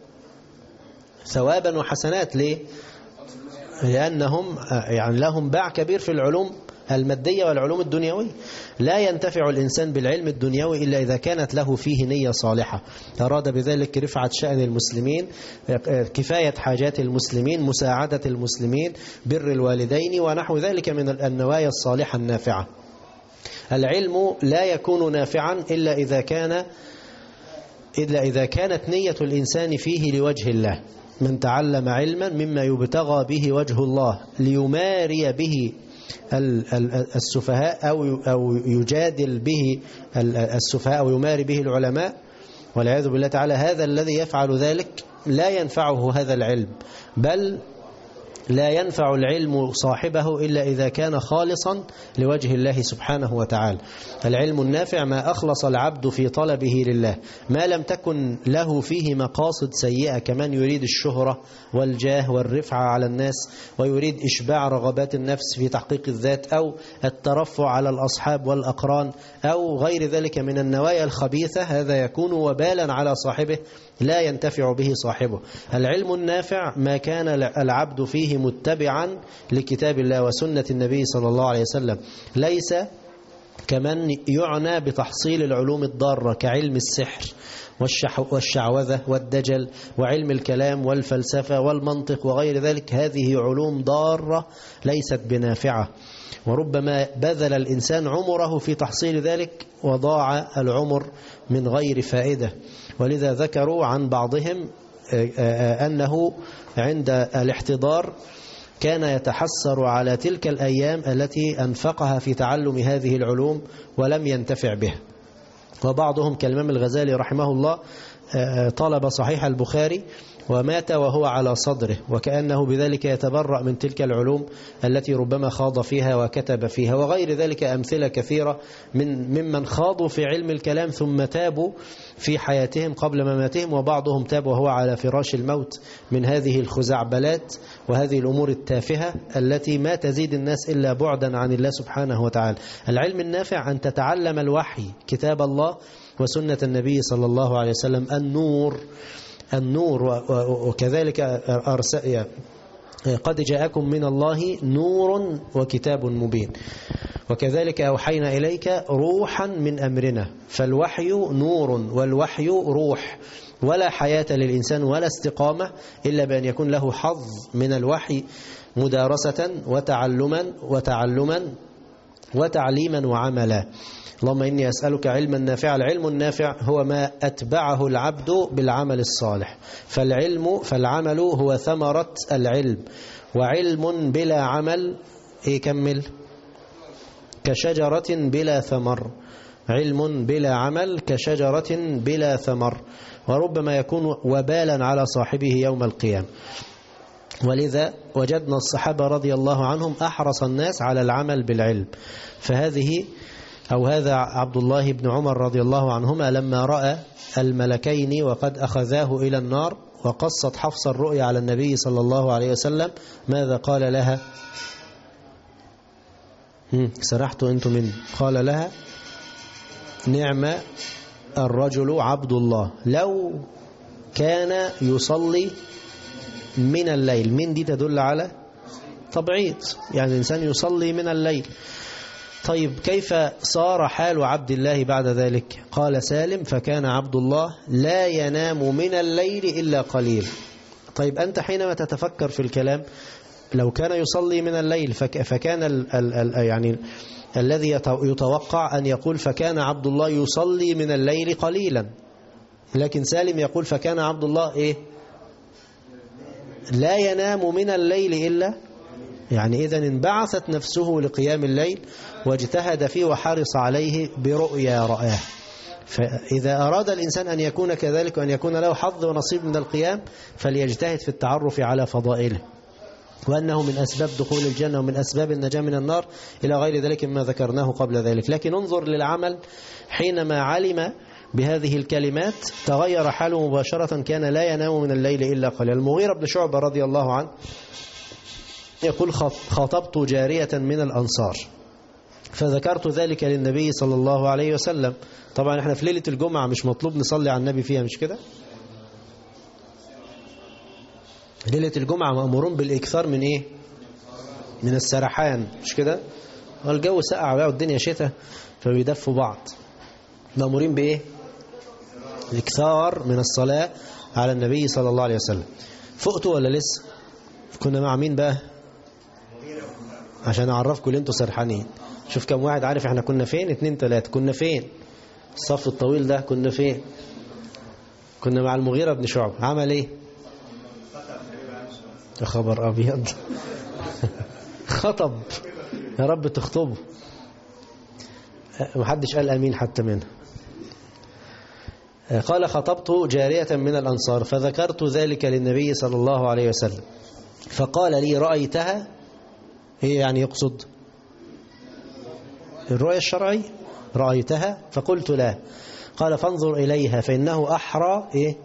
ثوابا وحسنات. ليه؟ لأنهم يعني لهم باع كبير في العلوم المادية والعلوم الدنيوية. لا ينتفع الإنسان بالعلم الدنيوي إلا إذا كانت له فيه نية صالحة، أراد بذلك رفعة شأن المسلمين، كفاية حاجات المسلمين، مساعدة المسلمين، بر الوالدين ونحو ذلك من النوايا الصالحة النافعة. العلم لا يكون نافعا إلا إذا كانت نية الإنسان فيه لوجه الله. من تعلم علما مما يبتغى به وجه الله ليماري به السفهاء أو يجادل به السفهاء أو يماري به العلماء والعياذ بالله تعالى، هذا الذي يفعل ذلك لا ينفعه هذا العلم، بل لا ينفع العلم صاحبه إلا إذا كان خالصا لوجه الله سبحانه وتعالى. العلم النافع ما أخلص العبد في طلبه لله، ما لم تكن له فيه مقاصد سيئة كمن يريد الشهرة والجاه والرفعة على الناس، ويريد إشباع رغبات النفس في تحقيق الذات، أو الترفع على الأصحاب والأقران، أو غير ذلك من النوايا الخبيثة. هذا يكون وبالا على صاحبه لا ينتفع به صاحبه. العلم النافع ما كان العبد فيه متبعا لكتاب الله وسنة النبي صلى الله عليه وسلم، ليس كمن يعنى بتحصيل العلوم الضارة كعلم السحر والشعوذة والدجل وعلم الكلام والفلسفة والمنطق وغير ذلك. هذه علوم ضارة ليست بنافعة، وربما بذل الإنسان عمره في تحصيل ذلك وضاع العمر من غير فائدة. ولذا ذكروا عن بعضهم أنه عند الاحتضار كان يتحسر على تلك الأيام التي أنفقها في تعلم هذه العلوم ولم ينتفع بها. وبعضهم كالإمام الغزالي رحمه الله طلب صحيح البخاري ومات وهو على صدره، وكأنه بذلك يتبرأ من تلك العلوم التي ربما خاض فيها وكتب فيها. وغير ذلك أمثلة كثيرة ممن خاضوا في علم الكلام ثم تابوا في حياتهم قبل مماتهم، وبعضهم تاب وهو على فراش الموت من هذه الخزعبلات وهذه الأمور التافهة التي ما تزيد الناس إلا بعدا عن الله سبحانه وتعالى. العلم النافع أن تتعلم الوحي، كتاب الله وسنة النبي صلى الله عليه وسلم، النور وكذلك قد جاءكم من الله نور وكتاب مبين، وكذلك أوحينا إليك روحا من أمرنا. فالوحي نور والوحي روح، ولا حياة للإنسان ولا استقامة إلا بأن يكون له حظ من الوحي مدارسة وتعليما وعملا. اللهم إني أسألك علما نافعا. العلم النافع هو ما أتبعه العبد بالعمل الصالح، فالعمل هو ثمرة العلم. وعلم بلا عمل كمل كشجرة بلا ثمر. علم بلا عمل كشجرة بلا ثمر، وربما يكون وبالا على صاحبه يوم القيامة. ولذا وجدنا الصحابة رضي الله عنهم أحرص الناس على العمل بالعلم. هذا عبد الله بن عمر رضي الله عنهما لما رأى الملكين وقد أخذاه إلى النار، وقصت حفصة الرؤيا على النبي صلى الله عليه وسلم، ماذا قال لها؟ سرحت أنتم مني. قال لها: نعم الرجل عبد الله لو كان يصلي من الليل. من دي تدل على تبعيض، يعني الإنسان يصلي من الليل. طيب كيف صار حال عبد الله بعد ذلك؟ قال سالم: فكان عبد الله لا ينام من الليل إلا قليل. طيب أنت حينما تتفكر في الكلام، لو كان يصلي من الليل فكان يعني الذي يتوقع أن يقول فكان عبد الله يصلي من الليل قليلا، لكن سالم يقول فكان عبد الله لا ينام من الليل إلا، يعني إذن انبعثت نفسه لقيام الليل واجتهد فيه وحرص عليه برؤيا رآه. فإذا أراد الإنسان أن يكون كذلك وأن يكون له حظ ونصيب من القيام فليجتهد في التعرف على فضائله، وأنه من أسباب دخول الجنة ومن أسباب النجاة من النار إلى غير ذلك مما ذكرناه قبل ذلك. لكن انظر للعمل، حينما علم بهذه الكلمات تغير حاله مباشرة، كان لا ينام من الليل إلا قليلا. المغيرة بن شعبة رضي الله عنه يقول: خاطبت جارية من الأنصار فذكرت ذلك للنبي صلى الله عليه وسلم. طبعا احنا في ليلة الجمعة مش مطلوب نصلي على النبي فيها، مش كده؟ ليلة الجمعة مأمورون بالإكثار من إيه؟ من السرحان، مش كده؟ والجو سقع بقى والدنيا شتاء فبيدفوا بعض. مأمورين بإيه؟ الإكثار من الصلاة على النبي صلى الله عليه وسلم. فقتوا ولا لسه؟ كنا مع مين بقى؟ عشان أعرفكم اللي انتوا سرحانين. شوف كم واحد عارف احنا كنا فين؟ 2 3. كنا فين؟ الصف الطويل ده كنا فين؟ كنا مع المغيرة بن شعبة. عمل ايه؟ يا خبر أبيض. خطب. يا رب تخطبه. محدش قال أمين حتى منه. قال: خطبت جارية من الأنصار فذكرت ذلك للنبي صلى الله عليه وسلم فقال لي: رأيتها؟ هي يعني يقصد الرؤية الشرعية. رأيتها؟ فقلت: لا. قال: فانظر إليها فإنه أحرى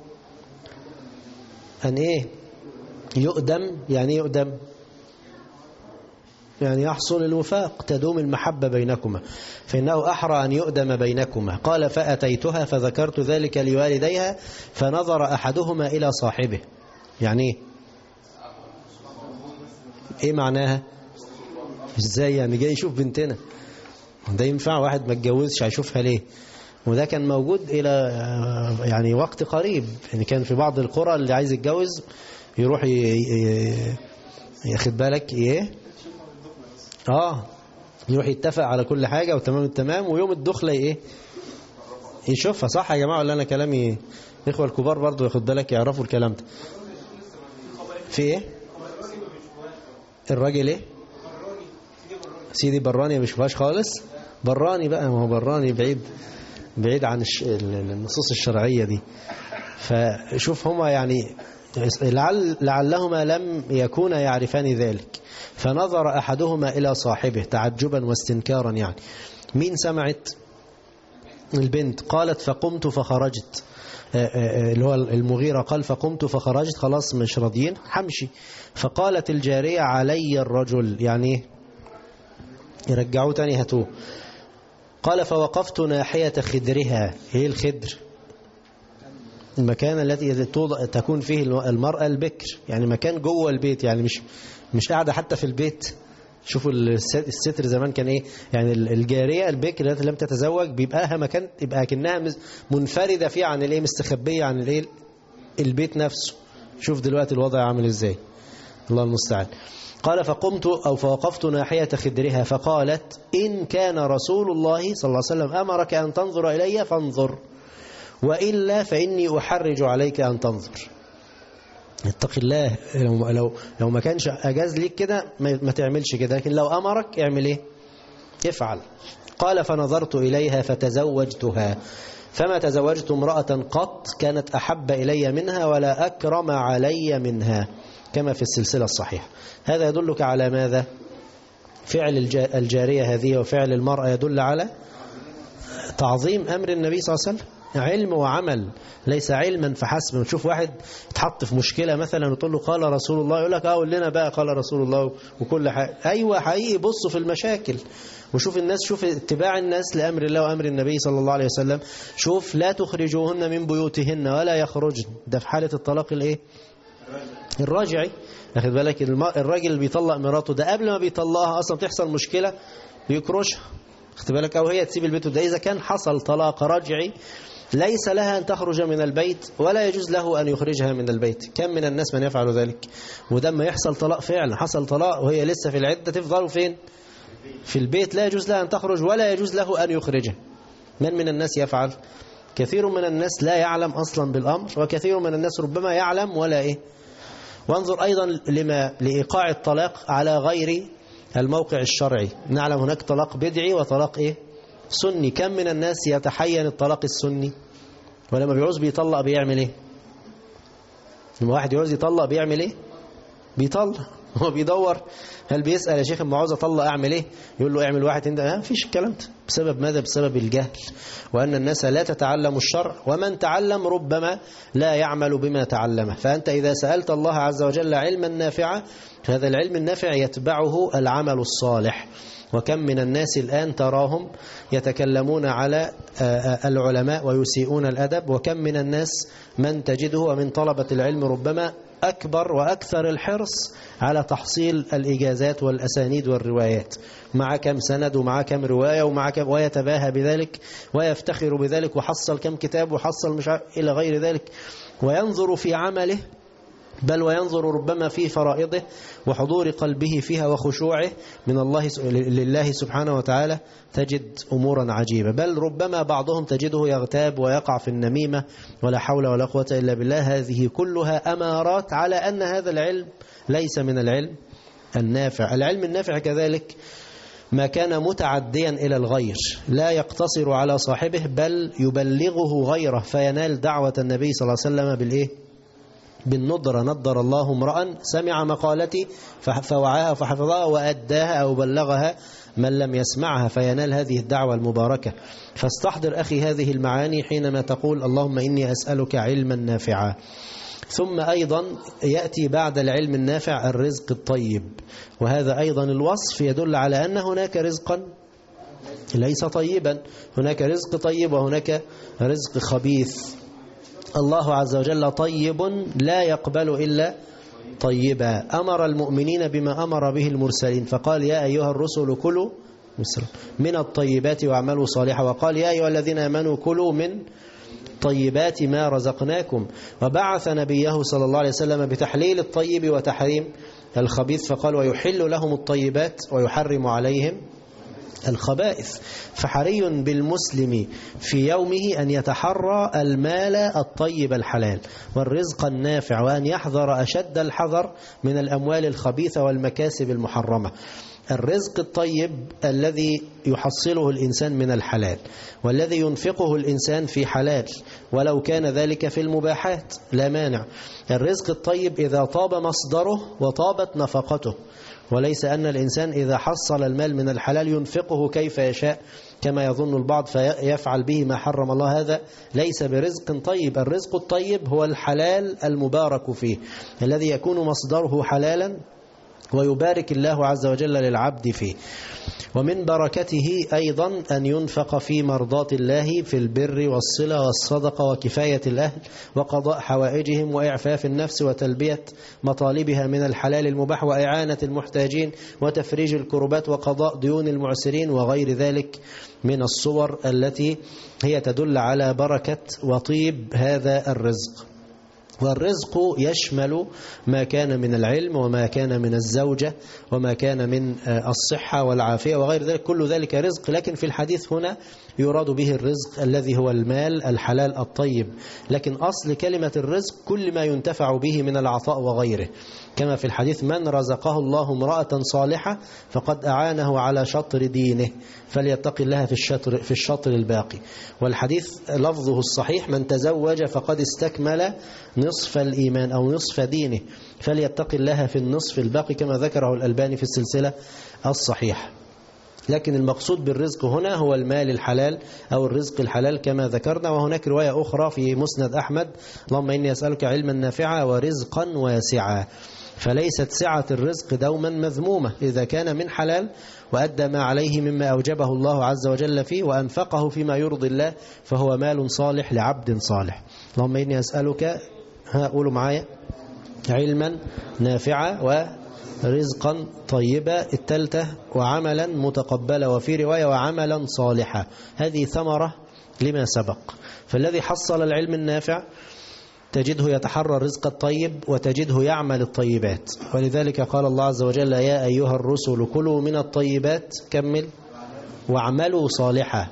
أن يؤدم. يعني يؤدم يعني يحصل الوفاق، تدوم المحبة بينكما، فإنه أحرى أن يؤدم بينكما. قال: فأتيتها فذكرت ذلك لوالديها فنظر أحدهما إلى صاحبه. يعني إيه معناها؟ إزاي يعني جاي يشوف بنتنا؟ ده ينفع واحد ما اتجوزش هيشوفها ليه؟ وده كان موجود إلى يعني وقت قريب، يعني كان في بعض القرى اللي عايز يتجوز يروح ياخد بالك ايه، يروح يتفق على كل حاجة وتمام التمام، ويوم الدخلة ايه يشوفها. صح يا جماعة ولا انا كلامي؟ الاخوة الكبار برضو ياخد بالك يعرفوا الكلام ده. في ايه الراجل ايه سيدي براني ما بيشوفهاش خالص. براني بقى، ما هو براني بعيد عن النصوص الشرعية دي. فشوف هما يعني لعلهما لم يكونا يعرفان ذلك، فنظر أحدهما إلى صاحبه تعجبا واستنكارا. يعني مين سمعت؟ البنت. قالت فقمت فخرجت، اللي هو المغيرة قال فقمت فخرجت، خلاص مش راضيين حمشي. فقالت الجارية علي الرجل، يعني يرجعوه تاني هاتوه. قال فوقفت ناحية خدرها. ايه الخدر؟ المكان الذي تكون فيه المرأة البكر، يعني مكان جوه البيت، يعني مش قاعدة حتى في البيت. شوفوا الستر زمان كان ايه، يعني الجارية البكر التي لم تتزوج بيبقى لها مكان، يبقى كأنها منفردة فيه عن الايه، مستخبية عن الايه البيت نفسه. شوف دلوقتي الوضع عامل ازاي، الله المستعان. قال فقمت أو فوقفت ناحية خدرها فقالت إن كان رسول الله صلى الله عليه وسلم أمرك أن تنظر إلي فانظر، وإلا فإني أحرج عليك أن تنظر. اتق الله، لو ما كانش أجاز ليك كده ما تعملش كده، لكن لو أمرك اعمل ايه، افعل. قال فنظرت إليها فتزوجتها، فما تزوجت امرأة قط كانت أحب إلي منها ولا أكرم علي منها، كما في السلسلة الصحيحة. هذا يدلك على ماذا؟ فعل الجارية هذه وفعل المرأة يدل على تعظيم أمر النبي صلى الله عليه وسلم، علم وعمل، ليس علما فحسب. نشوف واحد اتحط في مشكلة مثلا وتقول له قال رسول الله، يقول لك قول لنا بقى قال رسول الله وكل حاجة. أيوة حقيقي، بصوا في المشاكل وشوف الناس، شوف اتباع الناس لأمر الله وأمر النبي صلى الله عليه وسلم. شوف لا تخرجوهن من بيوتهن ولا يخرجن، ده في حالة الطلاق الايه، الراجعي. اخد بالك، الراجل اللي بيطلق مراته ده قبل ما بيطلقها اصلا تحصل مشكلة بيكرشها، اخد بالك، او هي تسيب البيت. ده اذا كان حصل طلاق رجعي ليس لها ان تخرج من البيت ولا يجوز له ان يخرجها من البيت. كم من الناس من يفعل ذلك. وده ما يحصل طلاق فعلا، حصل طلاق وهي لسه في العدة تفضل فين؟ في البيت، لا يجوز لها ان تخرج ولا يجوز له ان يخرجها. من الناس يفعل؟ كثير من الناس لا يعلم اصلا بالامر، وكثير من الناس ربما يعلم ولا ايه. وانظر أيضا لإيقاع الطلاق على غير الموقع الشرعي. نعلم هناك طلاق بدعي وطلاق إيه؟ سني. كم من الناس يتحين الطلاق السني، ولما بيعوز بيطلق بيعمل إيه؟ لما واحد يعوز يطلق بيعمل إيه؟ بيطلق. هو بيدور، هل بيسأل يا شيخ لما عاوز أطلق أعمل إيه؟ يقول له اعمل واحد انت، ما فيش الكلام ده. بسبب ماذا؟ بسبب الجهل، وأن الناس لا تتعلم الشرع، ومن تعلم ربما لا يعمل بما تعلمه. فأنت إذا سألت الله عز وجل علما نافعا، هذا العلم النافع يتبعه العمل الصالح. وكم من الناس الآن تراهم يتكلمون على العلماء ويسيئون الأدب، وكم من الناس من تجده ومن طلبة العلم ربما أكبر وأكثر الحرص على تحصيل الإجازات والأسانيد والروايات، مع كم سند ومع كم رواية ومع كم، ويتباهى بذلك ويفتخر بذلك، وحصل كم كتاب وحصل مش إلى غير ذلك. وينظر في عمله، بل وينظر ربما في فرائضه وحضور قلبه فيها وخشوعه من الله لله سبحانه وتعالى، تجد أمورا عجيبة. بل ربما بعضهم تجده يغتاب ويقع في النميمة، ولا حول ولا قوة إلا بالله. هذه كلها أمارات على أن هذا العلم ليس من العلم النافع. العلم النافع كذلك ما كان متعديا إلى الغير، لا يقتصر على صاحبه بل يبلغه غيره، فينال دعوة النبي صلى الله عليه وسلم بالإيه؟ بالنضرة. نضر الله امرأ سمع مقالتي فوعاها فحفظها وأداها أو بلغها من لم يسمعها، فينال هذه الدعوة المباركة. فاستحضر أخي هذه المعاني حينما تقول اللهم إني أسألك علما نافعا. ثم أيضا يأتي بعد العلم النافع الرزق الطيب، وهذا أيضا الوصف يدل على أن هناك رزقا ليس طيبا، هناك رزق طيب وهناك رزق خبيث. الله عز وجل طيب لا يقبل إلا طيبا. أمر المؤمنين بما أمر به المرسلين، فقال يا أيها الرسل كلوا من الطيبات واعملوا صالحا، وقال يا أيها الذين آمنوا كلوا من طيبات ما رزقناكم، وبعث نبيه صلى الله عليه وسلم بتحليل الطيب وتحريم الخبيث، فقال ويحل لهم الطيبات ويحرم عليهم الخبائث. فحري بالمسلم في يومه أن يتحرى المال الطيب الحلال والرزق النافع، وأن يحذر أشد الحذر من الأموال الخبيثة والمكاسب المحرمة. الرزق الطيب الذي يحصله الإنسان من الحلال، والذي ينفقه الإنسان في حلال ولو كان ذلك في المباحات لا مانع. الرزق الطيب إذا طاب مصدره وطابت نفقته، وليس أن الإنسان إذا حصل المال من الحلال ينفقه كيف يشاء كما يظن البعض فيفعل به ما حرم الله، هذا ليس برزق طيب. الرزق الطيب هو الحلال المبارك فيه، الذي يكون مصدره حلالا ويبارك الله عز وجل للعبد فيه. ومن بركته أيضا أن ينفق في مرضاة الله في البر والصلة والصدقة وكفاية الأهل وقضاء حوائجهم وإعفاف النفس وتلبية مطالبها من الحلال المباح وإعانة المحتاجين وتفريج الكربات وقضاء ديون المعسرين وغير ذلك من الصور التي هي تدل على بركة وطيب هذا الرزق. والرزق يشمل ما كان من العلم وما كان من الزوجة وما كان من الصحة والعافية وغير ذلك، كل ذلك رزق. لكن في الحديث هنا يراد به الرزق الذي هو المال الحلال الطيب، لكن أصل كلمة الرزق كل ما ينتفع به من العطاء وغيره، كما في الحديث من رزقه الله امرأة صالحة فقد أعانه على شطر دينه فليتق الله في الشطر الباقي. والحديث لفظه الصحيح من تزوج فقد استكمل نصف الإيمان أو نصف دينه فليتق الله في النصف الباقي، كما ذكره الألباني في السلسلة الصحيحة. لكن المقصود بالرزق هنا هو المال الحلال أو الرزق الحلال كما ذكرنا. وهناك رواية أخرى في مسند أحمد اللهم إني أسألك علما نافعا ورزقا واسعا. فليست سعة الرزق دوما مذمومة إذا كان من حلال وأدى ما عليه مما أوجبه الله عز وجل فيه وأنفقه فيما يرضي الله فهو مال صالح لعبد صالح. اللهم إني أسألك، قولوا معايا، علما نافعا ورزقا طيبا، التالتة وعملا متقبلا، وفي رواية وعملا صالحا. هذه ثمرة لما سبق. فالذي حصل العلم النافع تجده يتحرى الرزق الطيب وتجده يعمل الطيبات، ولذلك قال الله عز وجل يا أيها الرسل كلوا من الطيبات كمل واعملوا صالحا،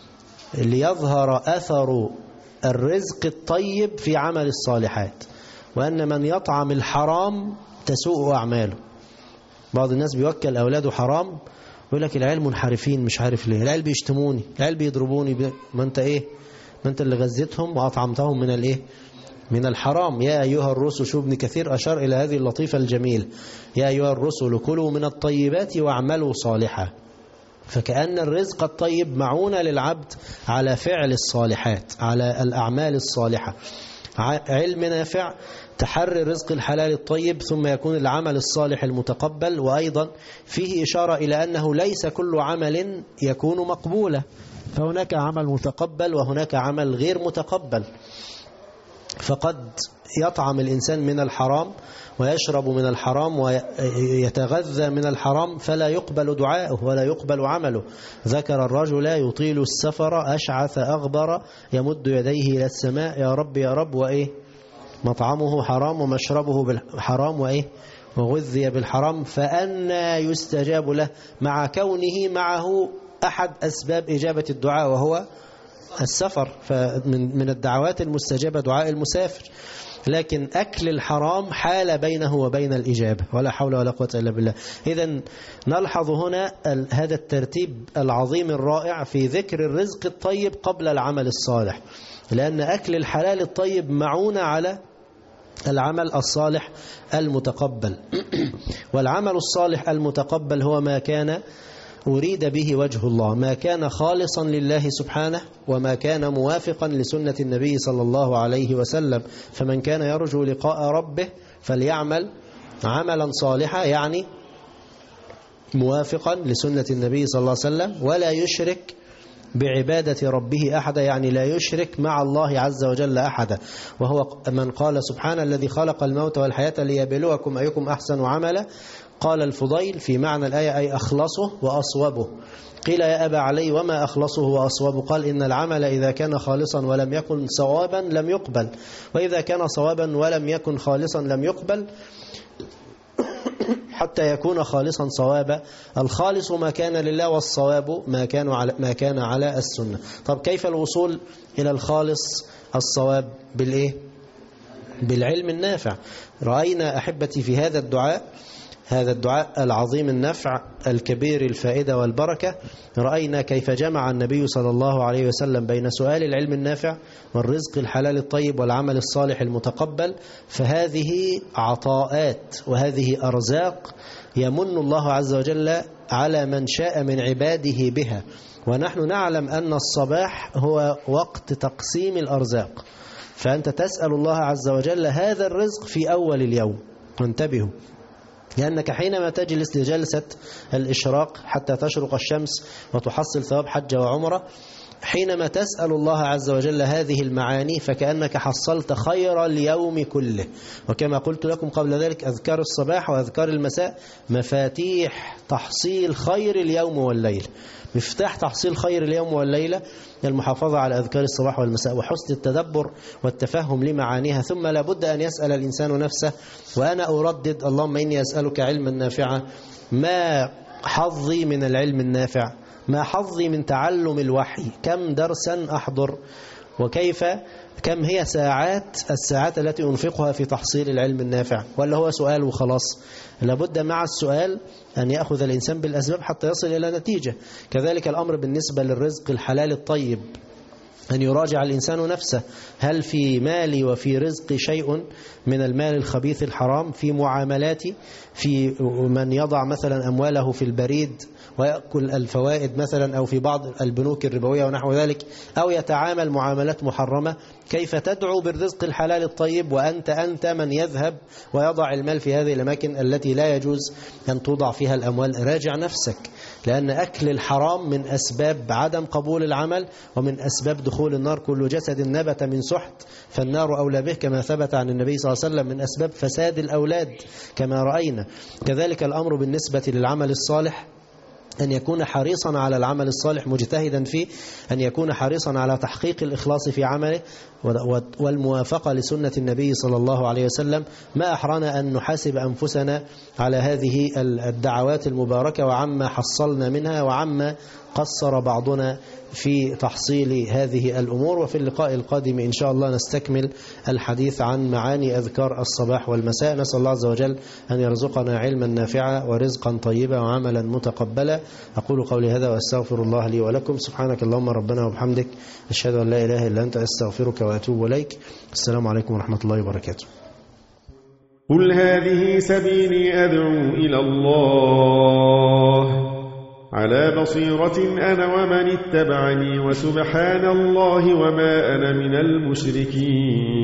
ليظهر أثر الرزق الطيب في عمل الصالحات، وأن من يطعم الحرام تسوء أعماله. بعض الناس بيوكل أولاده حرام يقول لك العيال منحرفين مش عارف ليه، العيال بيشتموني، العيال بيضربوني، ما انت ايه، ما انت اللي غزيتهم وأطعمتهم من الايه، من الحرام. يا أيها الرسل، شو ابن كثير أشار إلى هذه اللطيفة الجميلة، يا أيها الرسل كلوا من الطيبات واعملوا صالحا. فكأن الرزق الطيب معونة للعبد على فعل الصالحات، على الأعمال الصالحة. علم نافع، تحري الرزق الحلال الطيب، ثم يكون العمل الصالح المتقبل. وأيضا فيه إشارة إلى أنه ليس كل عمل يكون مقبولا، فهناك عمل متقبل وهناك عمل غير متقبل. فقد يطعم الإنسان من الحرام ويشرب من الحرام ويتغذى من الحرام فلا يقبل دعاؤه ولا يقبل عمله. ذكر الرجل يطيل السفر أشعث أغبر يمد يديه إلى السماء يا رب يا رب، وإيه، مطعمه حرام ومشربه بالحرام وإيه، وغذي بالحرام، فأنى يستجاب له، مع كونه معه أحد أسباب إجابة الدعاء وهو السفر. فمن الدعوات المستجابة دعاء المسافر، لكن أكل الحرام حال بينه وبين الإجابة، ولا حول ولا قوة إلا بالله. إذن نلحظ هنا هذا الترتيب العظيم الرائع في ذكر الرزق الطيب قبل العمل الصالح، لأن أكل الحلال الطيب معون على العمل الصالح المتقبل. والعمل الصالح المتقبل هو ما كان أريد به وجه الله، ما كان خالصا لله سبحانه، وما كان موافقا لسنة النبي صلى الله عليه وسلم. فمن كان يرجو لقاء ربه فليعمل عملا صالحا، يعني موافقا لسنة النبي صلى الله عليه وسلم، ولا يشرك بعبادة ربه أحدا، يعني لا يشرك مع الله عز وجل أحدا، وهو من قال سبحانه الذي خلق الموت والحياة ليبلوكم أيكم أحسن عملا. قال الفضيل في معنى الآية أي أخلصه وأصوبه. قيل يا أبا علي وما أخلصه وأصوبه؟ قال إن العمل إذا كان خالصا ولم يكن صوابا لم يقبل، وإذا كان صوابا ولم يكن خالصا لم يقبل حتى يكون خالصا صوابا. الخالص ما كان لله، والصواب ما كان على السنة. طب كيف الوصول إلى الخالص الصواب؟ بالإيه؟ بالعلم النافع. رأينا أحبتي في هذا الدعاء العظيم النفع الكبير الفائدة والبركة، رأينا كيف جمع النبي صلى الله عليه وسلم بين سؤال العلم النافع والرزق الحلال الطيب والعمل الصالح المتقبل. فهذه عطاءات وهذه أرزاق يمن الله عز وجل على من شاء من عباده بها، ونحن نعلم أن الصباح هو وقت تقسيم الأرزاق، فأنت تسأل الله عز وجل هذا الرزق في أول اليوم. وانتبهوا، لأنك حينما تجلس لجلسة الإشراق حتى تشرق الشمس وتحصل ثواب حج وعمرة، حينما تسأل الله عز وجل هذه المعاني فكأنك حصلت خير اليوم كله. وكما قلت لكم قبل ذلك، أذكار الصباح وأذكار المساء مفاتيح تحصيل خير اليوم والليل. مفتاح تحصيل خير اليوم والليلة المحافظة على أذكار الصباح والمساء وحسن التدبر والتفهم لمعانيها. ثم لابد أن يسأل الإنسان نفسه، وأنا أردد اللهم إني أسألك علما نافعا. ما حظي من العلم النافع؟ ما حظي من تعلم الوحي؟ كم درسا أحضر؟ كم هي الساعات التي أنفقها في تحصيل العلم النافع؟ ولا هو سؤال وخلاص؟ لابد مع السؤال أن يأخذ الإنسان بالأسباب حتى يصل إلى نتيجة. كذلك الأمر بالنسبة للرزق الحلال الطيب، أن يراجع الإنسان نفسه، هل في مالي وفي رزقي شيء من المال الخبيث الحرام؟ في معاملاتي، في من يضع مثلا أمواله في البريد ويأكل الفوائد مثلا، أو في بعض البنوك الربوية ونحو ذلك، أو يتعامل معاملات محرمة. كيف تدعو بالرزق الحلال الطيب وأنت من يذهب ويضع المال في هذه الأماكن التي لا يجوز أن توضع فيها الأموال؟ راجع نفسك، لأن أكل الحرام من أسباب عدم قبول العمل ومن أسباب دخول النار. كل جسد نبت من سحت فالنار أولى به، كما ثبت عن النبي صلى الله عليه وسلم، من أسباب فساد الأولاد كما رأينا. كذلك الأمر بالنسبة للعمل الصالح، أن يكون حريصا على العمل الصالح مجتهدا فيه، أن يكون حريصا على تحقيق الإخلاص في عمله والموافقة لسنة النبي صلى الله عليه وسلم. ما أحرنا أن نحاسب أنفسنا على هذه الدعوات المباركة وعما حصلنا منها وعما قصر بعضنا في تحصيل هذه الأمور. وفي اللقاء القادم إن شاء الله نستكمل الحديث عن معاني أذكار الصباح والمساء. نسأل الله عز وجل أن يرزقنا علما نافعا ورزقا طيبا وعملا متقبلا. أقول قولي هذا وأستغفر الله لي ولكم. سبحانك اللهم ربنا وبحمدك، أشهد أن لا إله إلا أنت، أستغفرك وأتوب إليك. السلام عليكم ورحمة الله وبركاته. قل هذه سبيلي أدعو إلى الله على بصيرة أنا ومن اتبعني، وسبحان الله وما أنا من المشركين.